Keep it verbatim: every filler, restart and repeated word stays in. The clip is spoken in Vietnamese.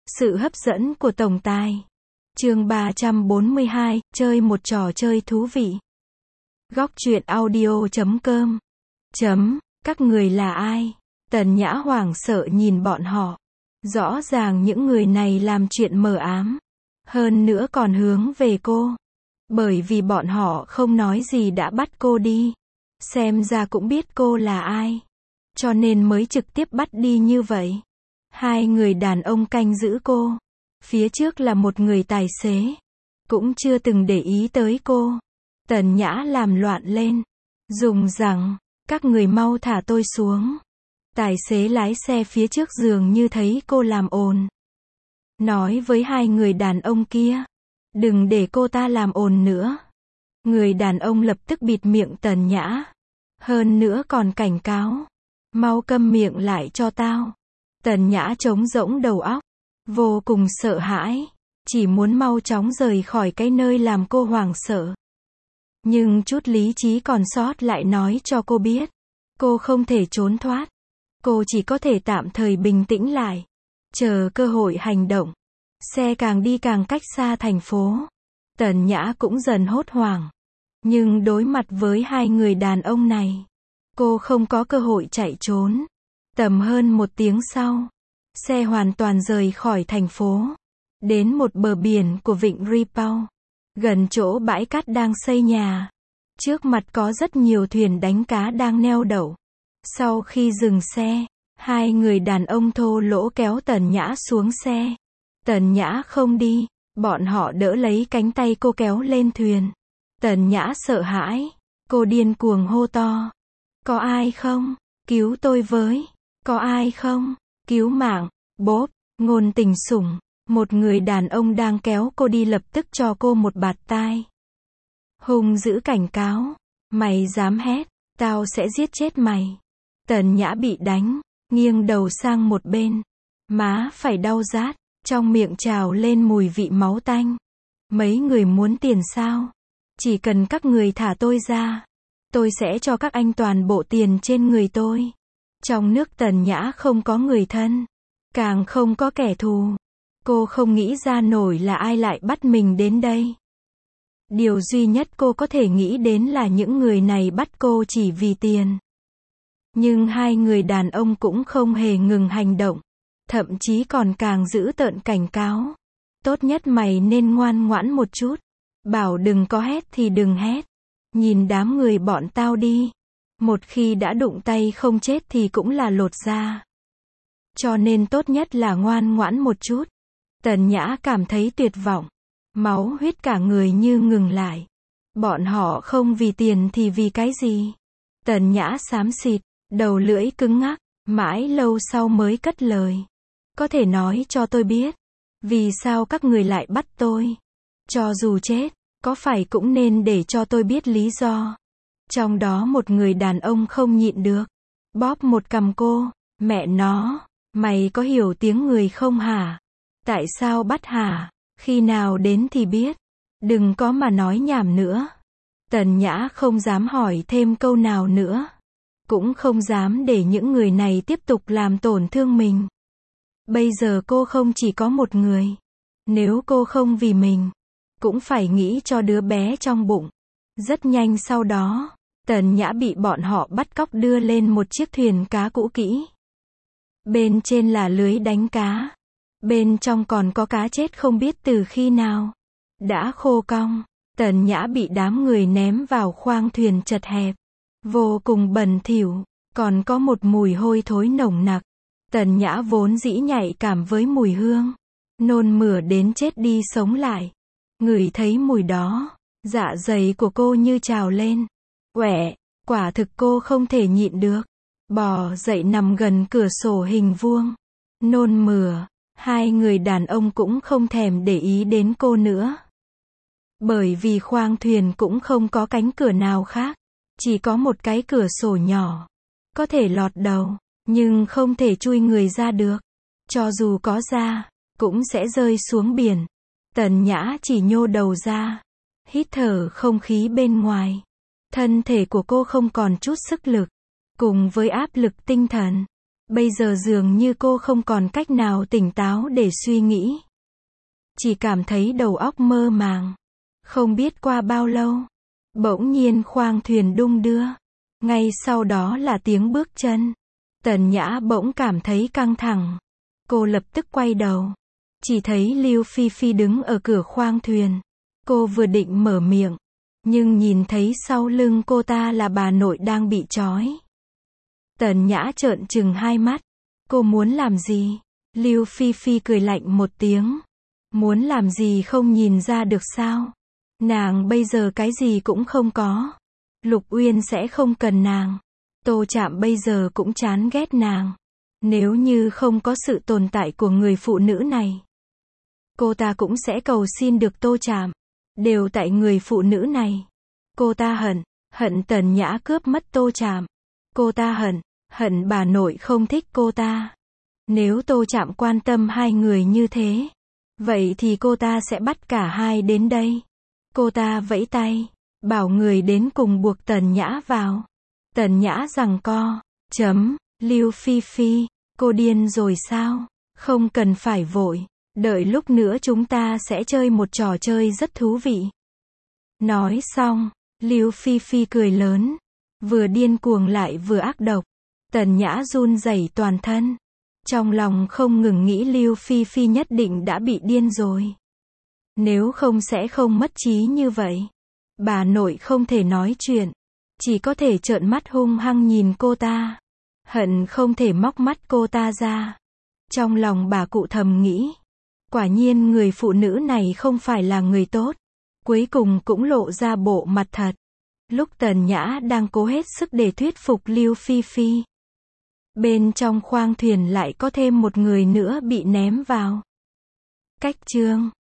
Sự hấp dẫn của tổng tài. Chương ba trăm bốn mươi hai, chơi một trò chơi thú vị. Góc truyện audio chấm com. Chấm, các người là ai? Tần Nhã hoảng sợ nhìn bọn họ. Rõ ràng những người này làm chuyện mờ ám. Hơn nữa còn hướng về cô. Bởi vì bọn họ không nói gì đã bắt cô đi. Xem ra cũng biết cô là ai. Cho nên mới trực tiếp bắt đi như vậy. Hai người đàn ông canh giữ cô. Phía trước là một người tài xế. Cũng chưa từng để ý tới cô. Tần Nhã làm loạn lên. Dùng rằng, các người mau thả tôi xuống. Tài xế lái xe phía trước dường như thấy cô làm ồn. Nói với hai người đàn ông kia. Đừng để cô ta làm ồn nữa. Người đàn ông lập tức bịt miệng Tần Nhã. Hơn nữa còn cảnh cáo. Mau câm miệng lại cho tao. Tần Nhã trống rỗng đầu óc. Vô cùng sợ hãi. Chỉ muốn mau chóng rời khỏi cái nơi làm cô hoảng sợ. Nhưng chút lý trí còn sót lại nói cho cô biết. Cô không thể trốn thoát. Cô chỉ có thể tạm thời bình tĩnh lại. Chờ cơ hội hành động. Xe càng đi càng cách xa thành phố. Tần Nhã cũng dần hốt hoảng. Nhưng đối mặt với hai người đàn ông này. Cô không có cơ hội chạy trốn. Tầm hơn một tiếng sau. Xe hoàn toàn rời khỏi thành phố. Đến một bờ biển của vịnh Ripoll. Gần chỗ bãi cát đang xây nhà. Trước mặt có rất nhiều thuyền đánh cá đang neo đậu. Sau khi dừng xe, hai người đàn ông thô lỗ kéo Tần Nhã xuống xe. Tần Nhã không đi. Bọn họ đỡ lấy cánh tay cô kéo lên thuyền. Tần Nhã sợ hãi. Cô điên cuồng hô to. Có ai không? Cứu tôi với. Có ai không? Cứu mạng. Bốp. Ngôn Tình Sủng. Một người đàn ông đang kéo cô đi lập tức cho cô một bạt tai. Hung dữ cảnh cáo. Mày dám hét, tao sẽ giết chết mày. Tần Nhã bị đánh. Nghiêng đầu sang một bên. Má phải đau rát. Trong miệng trào lên mùi vị máu tanh. Mấy người muốn tiền sao? Chỉ cần các người thả tôi ra. Tôi sẽ cho các anh toàn bộ tiền trên người tôi. Trong nước Tần Nhã không có người thân. Càng không có kẻ thù. Cô không nghĩ ra nổi là ai lại bắt mình đến đây. Điều duy nhất cô có thể nghĩ đến là những người này bắt cô chỉ vì tiền. Nhưng hai người đàn ông cũng không hề ngừng hành động. Thậm chí còn càng giữ tợn cảnh cáo. Tốt nhất mày nên ngoan ngoãn một chút. Bảo đừng có hét thì đừng hét. Nhìn đám người bọn tao đi. Một khi đã đụng tay không chết thì cũng là lột da. Cho nên tốt nhất là ngoan ngoãn một chút. Tần Nhã cảm thấy tuyệt vọng. Máu huyết cả người như ngừng lại. Bọn họ không vì tiền thì vì cái gì? Tần Nhã xám xịt, đầu lưỡi cứng ngắc, mãi lâu sau mới cất lời. Có thể nói cho tôi biết. Vì sao các người lại bắt tôi? Cho dù chết, có phải cũng nên để cho tôi biết lý do. Trong đó một người đàn ông không nhịn được. Bóp một cằm cô. Mẹ nó, mày có hiểu tiếng người không hả? Tại sao bắt hả? Khi nào đến thì biết. Đừng có mà nói nhảm nữa. Tần Nhã không dám hỏi thêm câu nào nữa. Cũng không dám để những người này tiếp tục làm tổn thương mình. Bây giờ cô không chỉ có một người. Nếu cô không vì mình, cũng phải nghĩ cho đứa bé trong bụng. Rất nhanh sau đó, Tần Nhã bị bọn họ bắt cóc đưa lên một chiếc thuyền cá cũ kỹ. Bên trên là lưới đánh cá. Bên trong còn có cá chết không biết từ khi nào. Đã khô cong. Tần Nhã bị đám người ném vào khoang thuyền chật hẹp. Vô cùng bẩn thỉu. Còn có một mùi hôi thối nồng nặc. Tần Nhã vốn dĩ nhạy cảm với mùi hương. Nôn mửa đến chết đi sống lại. Ngửi thấy mùi đó. Dạ dày của cô như trào lên. Quẹ, quả thực cô không thể nhịn được. Bò dậy nằm gần cửa sổ hình vuông. Nôn mửa. Hai người đàn ông cũng không thèm để ý đến cô nữa. Bởi vì khoang thuyền cũng không có cánh cửa nào khác. Chỉ có một cái cửa sổ nhỏ. Có thể lọt đầu, nhưng không thể chui người ra được. Cho dù có ra, cũng sẽ rơi xuống biển. Tần Nhã chỉ nhô đầu ra. Hít thở không khí bên ngoài. Thân thể của cô không còn chút sức lực. Cùng với áp lực tinh thần. Bây giờ dường như cô không còn cách nào tỉnh táo để suy nghĩ. Chỉ cảm thấy đầu óc mơ màng. Không biết qua bao lâu, bỗng nhiên khoang thuyền đung đưa. Ngay sau đó là tiếng bước chân. Tần Nhã bỗng cảm thấy căng thẳng. Cô lập tức quay đầu. Chỉ thấy Lưu Phi Phi đứng ở cửa khoang thuyền. Cô vừa định mở miệng, nhưng nhìn thấy sau lưng cô ta là bà nội đang bị trói. Tần Nhã trợn trừng hai mắt. Cô muốn làm gì? Lưu Phi Phi cười lạnh một tiếng. Muốn làm gì không nhìn ra được sao? Nàng bây giờ cái gì cũng không có. Lục Uyên sẽ không cần nàng. Tô Trạm bây giờ cũng chán ghét nàng. Nếu như không có sự tồn tại của người phụ nữ này, cô ta cũng sẽ cầu xin được Tô Trạm. Đều tại người phụ nữ này. Cô ta hận, hận Tần Nhã cướp mất Tô Trạm. Cô ta hận, hận bà nội không thích cô ta. Nếu Tô Trạm quan tâm hai người như thế, vậy thì cô ta sẽ bắt cả hai đến đây. Cô ta vẫy tay, bảo người đến cùng buộc Tần Nhã vào. Tần Nhã giằng co, chấm, Lưu Phi Phi, cô điên rồi sao? Không cần phải vội, đợi lúc nữa chúng ta sẽ chơi một trò chơi rất thú vị. Nói xong, Lưu Phi Phi cười lớn, vừa điên cuồng lại vừa ác độc. Tần Nhã run rẩy toàn thân. Trong lòng không ngừng nghĩ Lưu Phi Phi nhất định đã bị điên rồi. Nếu không sẽ không mất trí như vậy. Bà nội không thể nói chuyện. Chỉ có thể trợn mắt hung hăng nhìn cô ta. Hận không thể móc mắt cô ta ra. Trong lòng bà cụ thầm nghĩ. Quả nhiên người phụ nữ này không phải là người tốt. Cuối cùng cũng lộ ra bộ mặt thật. Lúc Tần Nhã đang cố hết sức để thuyết phục Lưu Phi Phi, bên trong khoang thuyền lại có thêm một người nữa bị ném vào. Cách chương